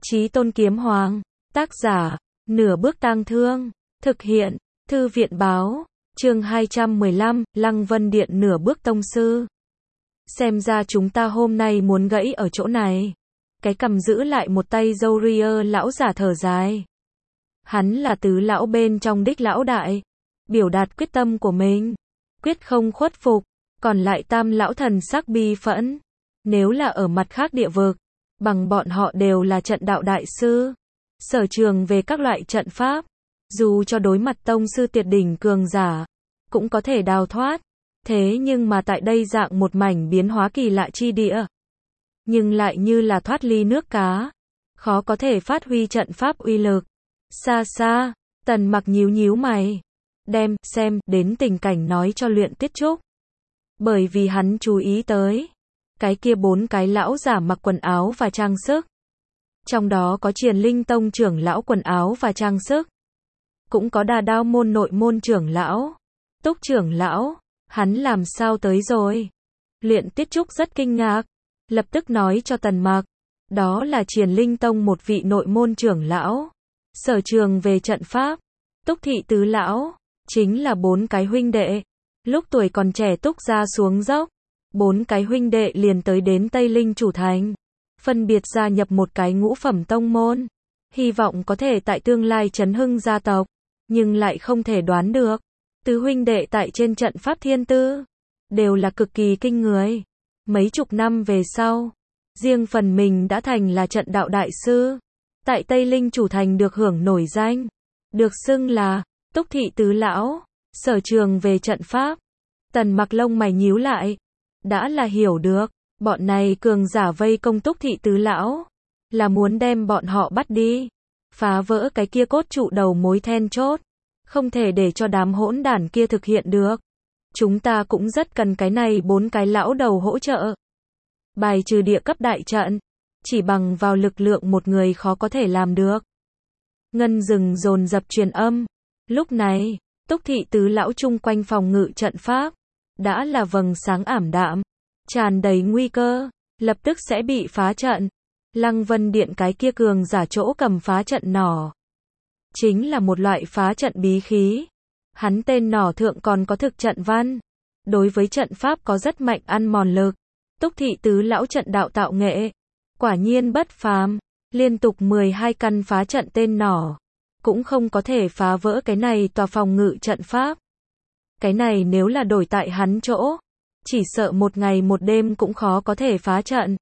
Chí Tôn Kiếm Hoàng. Tác giả, Nửa Bước Tang Thương. Thực hiện, Thư viện Báo. Chương 215, Lăng Vân Điện Nửa Bước Tông Sư. Xem ra chúng ta hôm nay muốn gãy ở chỗ này. Cái cằm giữ lại một tay râu ria lão giả thở dài. Hắn là tứ lão bên trong đích lão đại. Biểu đạt quyết tâm của mình. Quyết không khuất phục. Còn lại tam lão thần sắc bi phẫn. Nếu là ở mặt khác địa vực, bằng bọn họ đều là trận đạo đại sư. Sở trường về các loại trận pháp. Dù cho đối mặt tông sư tuyệt đỉnh cường giả, cũng có thể đào thoát. Thế nhưng mà tại đây dạng một mảnh biến hóa kỳ lạ chi địa. Nhưng lại như là thoát ly nước cá. Khó có thể phát huy trận pháp uy lực. Xa xa, Tần Mặc nhíu nhíu mày. Đem, xem, đến tình cảnh nói cho Luyện Tiết Trúc. Bởi vì hắn chú ý tới. Cái kia bốn cái lão giả mặc quần áo và trang sức. Trong đó có Triền Linh Tông trưởng lão quần áo và trang sức. Cũng có Đà Đao môn nội môn trưởng lão. Túc trưởng lão. Hắn làm sao tới rồi? Luyện Tiết Trúc rất kinh ngạc. Lập tức nói cho Tần Mặc. Đó là Triền Linh Tông một vị nội môn trưởng lão. Sở trường về trận pháp. Túc thị tứ lão. Chính là bốn cái huynh đệ. Lúc tuổi còn trẻ Túc ra xuống dốc. Bốn cái huynh đệ liền tới đến Tây Linh Chủ Thành. Phân biệt gia nhập một cái ngũ phẩm tông môn. Hy vọng có thể tại tương lai chấn hưng gia tộc. Nhưng lại không thể đoán được. Tứ huynh đệ tại trên trận pháp thiên tư. Đều là cực kỳ kinh người. Mấy chục năm về sau. Riêng phần mình đã thành là trận đạo đại sư. Tại Tây Linh Chủ Thành được hưởng nổi danh. Được xưng là Túc thị tứ lão. Sở trường về trận pháp. Tần Mặc lông mày nhíu lại. Đã là hiểu được. Bọn này cường giả vây công Túc thị tứ lão. Là muốn đem bọn họ bắt đi. Phá vỡ cái kia cốt trụ đầu mối then chốt. Không thể để cho đám hỗn đản kia thực hiện được. Chúng ta cũng rất cần cái này bốn cái lão đầu hỗ trợ. Bài trừ địa cấp đại trận. Chỉ bằng vào lực lượng một người khó có thể làm được. Ngân rừng dồn dập truyền âm. Lúc này, Túc thị tứ lão chung quanh phòng ngự trận pháp. Đã là vầng sáng ảm đạm. Tràn đầy nguy cơ. Lập tức sẽ bị phá trận. Lăng Vân Điện cái kia cường giả chỗ cầm phá trận nỏ. Chính là một loại phá trận bí khí. Hắn tên nỏ thượng còn có thực trận văn. Đối với trận pháp có rất mạnh ăn mòn lực. Túc thị tứ lão trận đạo tạo nghệ. Quả nhiên bất phàm. Liên tục 12 căn phá trận tên nỏ. Cũng không có thể phá vỡ cái này tòa phòng ngự trận pháp. Cái này nếu là đổi tại hắn chỗ. Chỉ sợ một ngày một đêm cũng khó có thể phá trận.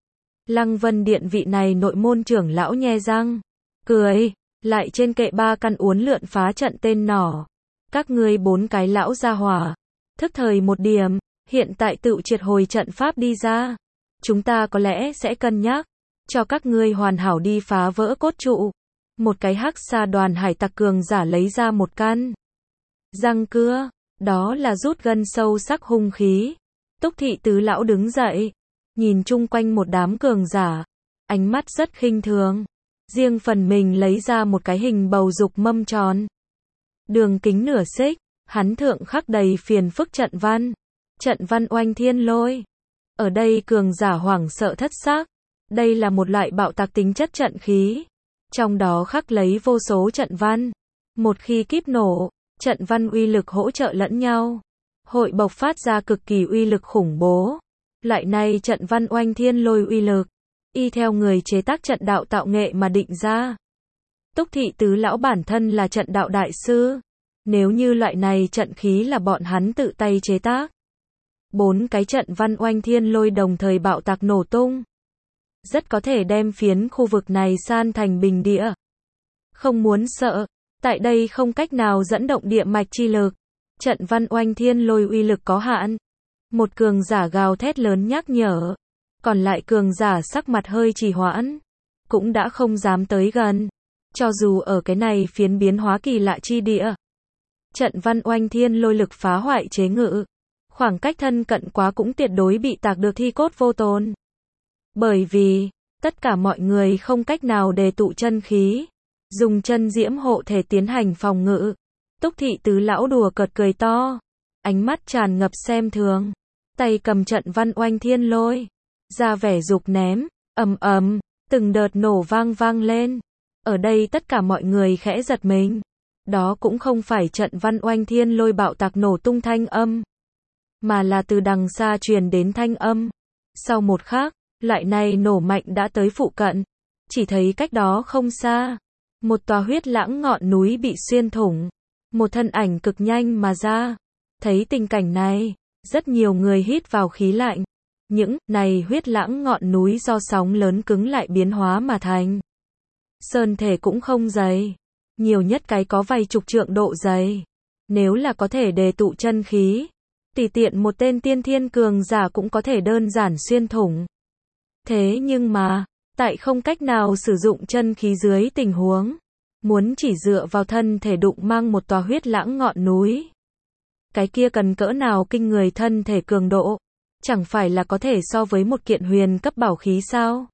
Lăng Vân Điện vị này nội môn trưởng lão nhe răng. Cười. Lại trên kệ ba căn uốn lượn phá trận tên nỏ. Các ngươi bốn cái lão gia hỏa. Thức thời một điểm. Hiện tại tự triệt hồi trận pháp đi ra. Chúng ta có lẽ sẽ cân nhắc. Cho các ngươi hoàn hảo đi phá vỡ cốt trụ. Một cái hắc sa đoàn hải tặc cường giả lấy ra một căn. Răng cưa. Đó là rút gân sâu sắc hung khí. Túc thị tứ lão đứng dậy. Nhìn chung quanh một đám cường giả. Ánh mắt rất khinh thường. Riêng phần mình lấy ra một cái hình bầu dục mâm tròn. Đường kính nửa xích. Hắn thượng khắc đầy phiền phức trận văn. Trận văn oanh thiên lôi. Ở đây cường giả hoảng sợ thất xác. Đây là một loại bạo tạc tính chất trận khí. Trong đó khắc lấy vô số trận văn. Một khi kíp nổ, trận văn uy lực hỗ trợ lẫn nhau. Hội bộc phát ra cực kỳ uy lực khủng bố. Loại này trận văn oanh thiên lôi uy lực. Y theo người chế tác trận đạo tạo nghệ mà định ra. Túc thị tứ lão bản thân là trận đạo đại sư. Nếu như loại này trận khí là bọn hắn tự tay chế tác. Bốn cái trận văn oanh thiên lôi đồng thời bạo tạc nổ tung. Rất có thể đem phiến khu vực này san thành bình địa. Không muốn sợ. Tại đây không cách nào dẫn động địa mạch chi lực. Trận văn oanh thiên lôi uy lực có hạn. Một cường giả gào thét lớn nhắc nhở. Còn lại cường giả sắc mặt hơi trì hoãn. Cũng đã không dám tới gần. Cho dù ở cái này phiến biến hóa kỳ lạ chi địa. Trận văn oanh thiên lôi lực phá hoại chế ngự. Khoảng cách thân cận quá cũng tuyệt đối bị tạc được thi cốt vô tồn. Bởi vì, tất cả mọi người không cách nào đề tụ chân khí. Dùng chân diễm hộ thể tiến hành phòng ngự. Túc thị tứ lão đùa cợt cười to. Ánh mắt tràn ngập xem thường. Tay cầm trận văn oanh thiên lôi. Ra vẻ dục ném. Ầm ầm. từng đợt nổ vang lên. Ở đây tất cả mọi người khẽ giật mình. Đó cũng không phải trận văn oanh thiên lôi bạo tạc nổ tung thanh âm, mà là từ đằng xa truyền đến thanh âm. Sau một khắc, loại này nổ mạnh đã tới phụ cận. Chỉ thấy cách đó không xa, một tòa huyết lãng ngọn núi bị xuyên thủng. Một thân ảnh cực nhanh mà ra. Thấy tình cảnh này, rất nhiều người hít vào khí lạnh. Những này huyết lãng ngọn núi do sóng lớn cứng lại biến hóa mà thành. Sơn thể cũng không dày, nhiều nhất cái có vài chục trượng độ dày. Nếu là có thể đề tụ chân khí, tùy tiện một tên tiên thiên cường giả cũng có thể đơn giản xuyên thủng. Thế nhưng mà, tại không cách nào sử dụng chân khí dưới tình huống, muốn chỉ dựa vào thân thể đụng mang một tòa huyết lãng ngọn núi, cái kia cần cỡ nào kinh người thân thể cường độ, chẳng phải là có thể so với một kiện huyền cấp bảo khí sao?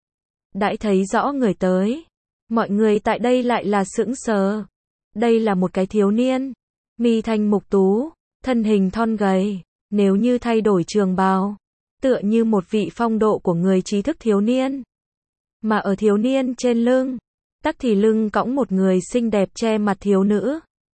Đãi thấy rõ người tới, mọi người tại đây lại là sững sờ. Đây là một cái thiếu niên, mi thanh mục tú, thân hình thon gầy, nếu như thay đổi trường bào, tựa như một vị phong độ của người trí thức thiếu niên. Mà ở thiếu niên trên lưng, tắc thì lưng cõng một người xinh đẹp che mặt thiếu nữ.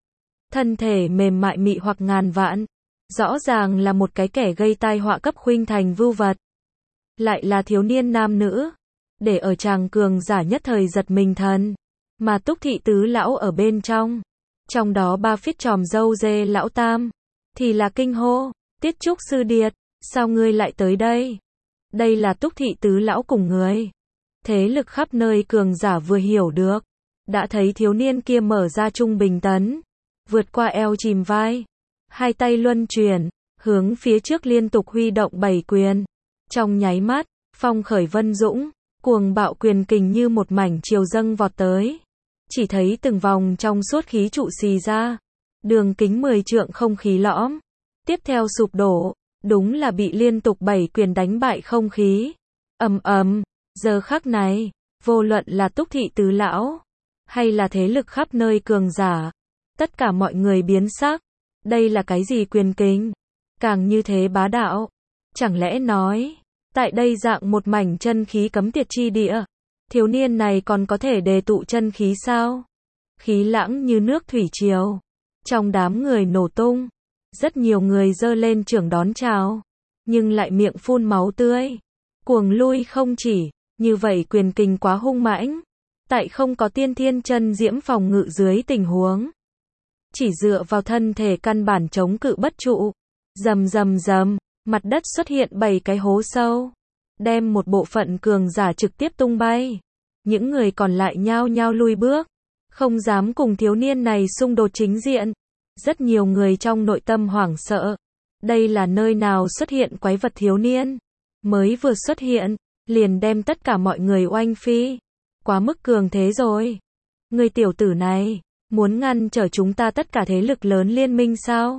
Thân thể mềm mại mị hoặc ngàn vạn, rõ ràng là một cái kẻ gây tai họa cấp khuynh thành vưu vật. Lại là thiếu niên nam nữ, để ở chàng cường giả nhất thời giật mình thần. Mà Túc thị tứ lão ở bên trong đó ba phiết tròm râu dê lão tam, thì là kinh hô, Tiết Trúc sư điệt, sao ngươi lại tới đây? Đây là Túc thị tứ lão cùng người. Thế lực khắp nơi cường giả vừa hiểu được, đã thấy thiếu niên kia mở ra trung bình tấn, vượt qua eo chìm vai, hai tay luân chuyển, hướng phía trước liên tục huy động 7 quyền. Trong nháy mắt, phong khởi vân dũng, cuồng bạo quyền kình như một mảnh chiều dâng vọt tới. Chỉ thấy từng vòng trong suốt khí trụ xì ra, đường kính 10 trượng không khí lõm, tiếp theo sụp đổ, đúng là bị liên tục 7 quyền đánh bại không khí. Ầm ầm, giờ khắc này, vô luận là Túc thị tứ lão, hay là thế lực khắp nơi cường giả, tất cả mọi người biến sắc. Đây là cái gì quyền kình? Càng như thế bá đạo. Chẳng lẽ nói, tại đây dạng một mảnh chân khí cấm tiệt chi địa, thiếu niên này còn có thể đề tụ chân khí sao? Khí lãng như nước thủy triều, trong đám người nổ tung, rất nhiều người giơ lên chưởng đón chào, nhưng lại miệng phun máu tươi, cuồng lui không chỉ. Như vậy quyền kình quá hung mãnh, tại không có tiên thiên chân diễm phòng ngự dưới tình huống, chỉ dựa vào thân thể căn bản chống cự bất trụ. Rầm rầm rầm, mặt đất xuất hiện 7 cái hố sâu, đem một bộ phận cường giả trực tiếp tung bay. Những người còn lại nhao nhao lui bước, không dám cùng thiếu niên này xung đột chính diện. Rất nhiều người trong nội tâm hoảng sợ. Đây là nơi nào xuất hiện quái vật thiếu niên? Mới vừa xuất hiện, liền đem tất cả mọi người oanh phi. Quá mức cường thế rồi. Người tiểu tử này, muốn ngăn trở chúng ta tất cả thế lực lớn liên minh sao?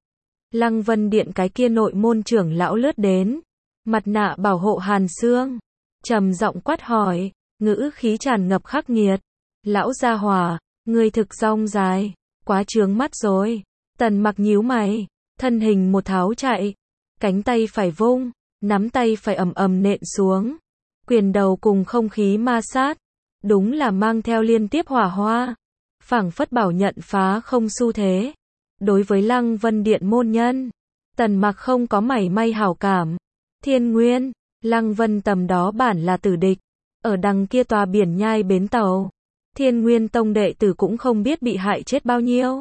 Lăng Vân Điện cái kia nội môn trưởng lão lướt đến, mặt nạ bảo hộ Hàn Xương, trầm giọng quát hỏi, ngữ khí tràn ngập khắc nghiệt. Lão gia hỏa, ngươi thực rong dài, quá trướng mắt rồi. Tần Mặc nhíu mày, thân hình một tháo chạy, cánh tay phải vung, nắm tay phải ầm ầm nện xuống, quyền đầu cùng không khí ma sát, đúng là mang theo liên tiếp hỏa hoa, phảng phất bảo nhận phá không xu thế. Đối với Lăng Vân Điện môn nhân, Tần Mặc không có mảy may hảo cảm. Thiên Nguyên, Lăng Vân tầm đó bản là tử địch, ở đằng kia tòa biển nhai bến tàu, Thiên Nguyên tông đệ tử cũng không biết bị hại chết bao nhiêu.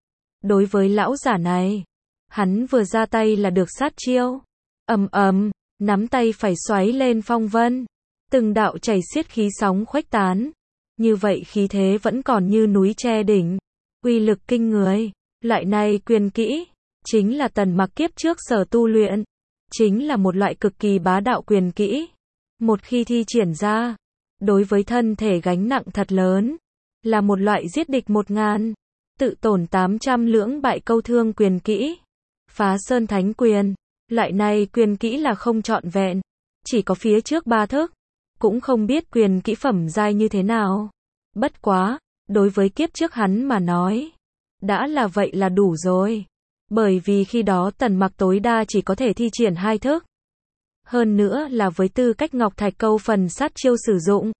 Đối với lão giả này, hắn vừa ra tay là được sát chiêu. Ầm ầm, nắm tay phải xoáy lên phong vân, từng đạo chảy xiết khí sóng khuếch tán. Như vậy khí thế vẫn còn như núi che đỉnh, uy lực kinh người. Loại này quyền kỹ, chính là Tần Mặc kiếp trước sở tu luyện, chính là một loại cực kỳ bá đạo quyền kỹ. Một khi thi triển ra, đối với thân thể gánh nặng thật lớn, là một loại giết địch 1000, tự tổn 800 lưỡng bại câu thương quyền kỹ. Phá Sơn Thánh Quyền, loại này quyền kỹ là không trọn vẹn, chỉ có phía trước 3 thức, cũng không biết quyền kỹ phẩm giai như thế nào. Bất quá, đối với kiếp trước hắn mà nói, đã là vậy là đủ rồi. Bởi vì khi đó Tần Mặc tối đa chỉ có thể thi triển 2 thức. hơn nữa là với tư cách Ngọc Thạch Câu phần sát chiêu sử dụng.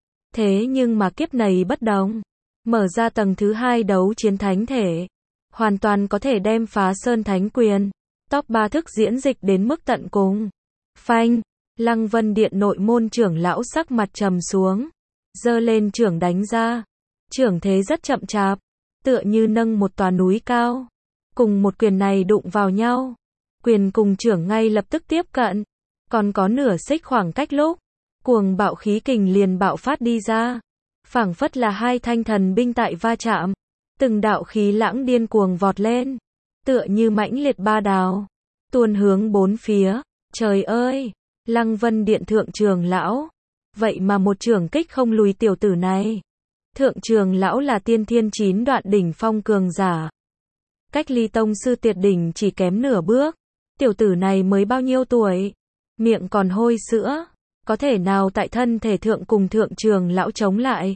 Thế nhưng mà kiếp này bất đồng. Mở ra tầng thứ 2 đấu chiến thánh thể. Hoàn toàn có thể đem phá sơn thánh quyền. Top 3 thức diễn dịch đến mức tận cùng. Phanh. Lăng Vân Điện nội môn trưởng lão sắc mặt trầm xuống. Giơ lên trưởng đánh ra. Trưởng thế rất chậm chạp. Tựa như nâng một tòa núi cao. Cùng một quyền này đụng vào nhau. Quyền cùng trưởng ngay lập tức tiếp cận. Còn có nửa xích khoảng cách lúc. Cuồng bạo khí kình liền bạo phát đi ra. Phảng phất là hai thanh thần binh tại va chạm. Từng đạo khí lãng điên cuồng vọt lên. Tựa như mãnh liệt ba đào. Tuôn hướng bốn phía. Trời ơi! Lăng Vân Điện thượng trường lão. Vậy mà một trường kích không lùi tiểu tử này. Thượng trường lão là tiên thiên 9 đoạn đỉnh phong cường giả. Cách ly tông sư tuyệt đỉnh chỉ kém nửa bước. Tiểu tử này mới bao nhiêu tuổi? Miệng còn hôi sữa. Có thể nào tại thân thể thượng cùng thượng trường lão chống lại?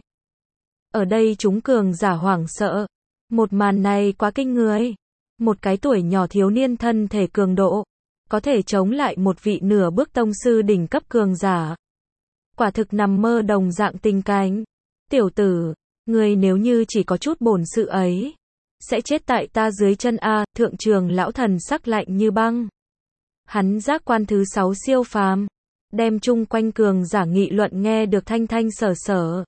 Ở đây chúng cường giả hoảng sợ. Một màn này quá kinh người. Một cái tuổi nhỏ thiếu niên thân thể cường độ. Có thể chống lại một vị nửa bước tông sư đỉnh cấp cường giả. Quả thực nằm mơ đồng dạng tình cảnh. Tiểu tử, ngươi nếu như chỉ có chút bổn sự ấy, sẽ chết tại ta dưới chân a. Thượng trường lão thần sắc lạnh như băng. Hắn giác quan thứ 6 siêu phàm, đem chung quanh cường giả nghị luận nghe được thanh thanh sở sở.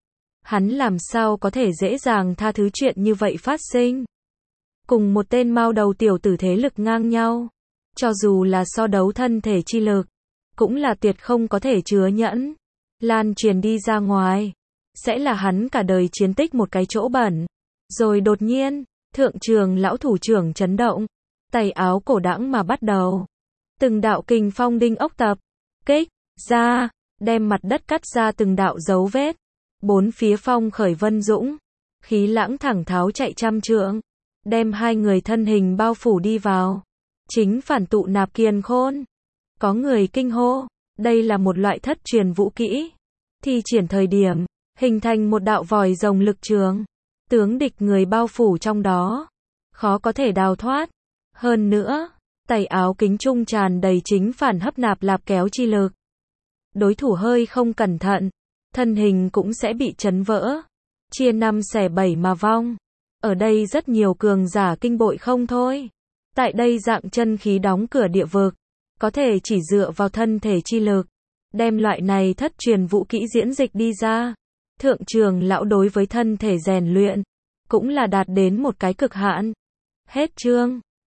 Hắn làm sao có thể dễ dàng tha thứ chuyện như vậy phát sinh. Cùng một tên mao đầu tiểu tử thế lực ngang nhau, cho dù là so đấu thân thể chi lực, cũng là tuyệt không có thể chứa nhẫn. Lan truyền đi ra ngoài, sẽ là hắn cả đời chiến tích một cái chỗ bẩn. Rồi đột nhiên, thượng trường lão thủ trưởng chấn động, tay áo cổ đãng mà bắt đầu. Từng đạo kình phong đinh ốc tập, kích, ra, đem mặt đất cắt ra từng đạo dấu vết. Bốn phía phong khởi vân dũng, khí lãng thẳng tháo chạy trăm trượng, đem hai người thân hình bao phủ đi vào. Chính phản tụ nạp kiền khôn. Có người kinh hô, đây là một loại thất truyền vũ kỹ. Thi triển thời điểm, hình thành một đạo vòi rồng lực trường. Tướng địch người bao phủ trong đó, khó có thể đào thoát. Hơn nữa, tay áo kính trung tràn đầy chính phản hấp nạp lạp kéo chi lực. Đối thủ hơi không cẩn thận, thân hình cũng sẽ bị chấn vỡ, chia 5 xẻ 7 mà vong. Ở đây rất nhiều cường giả kinh bội không thôi. Tại đây dạng chân khí đóng cửa địa vực, có thể chỉ dựa vào thân thể chi lực, đem loại này thất truyền vũ kỹ diễn dịch đi ra. Thượng trường lão đối với thân thể rèn luyện, cũng là đạt đến một cái cực hạn. Hết chương.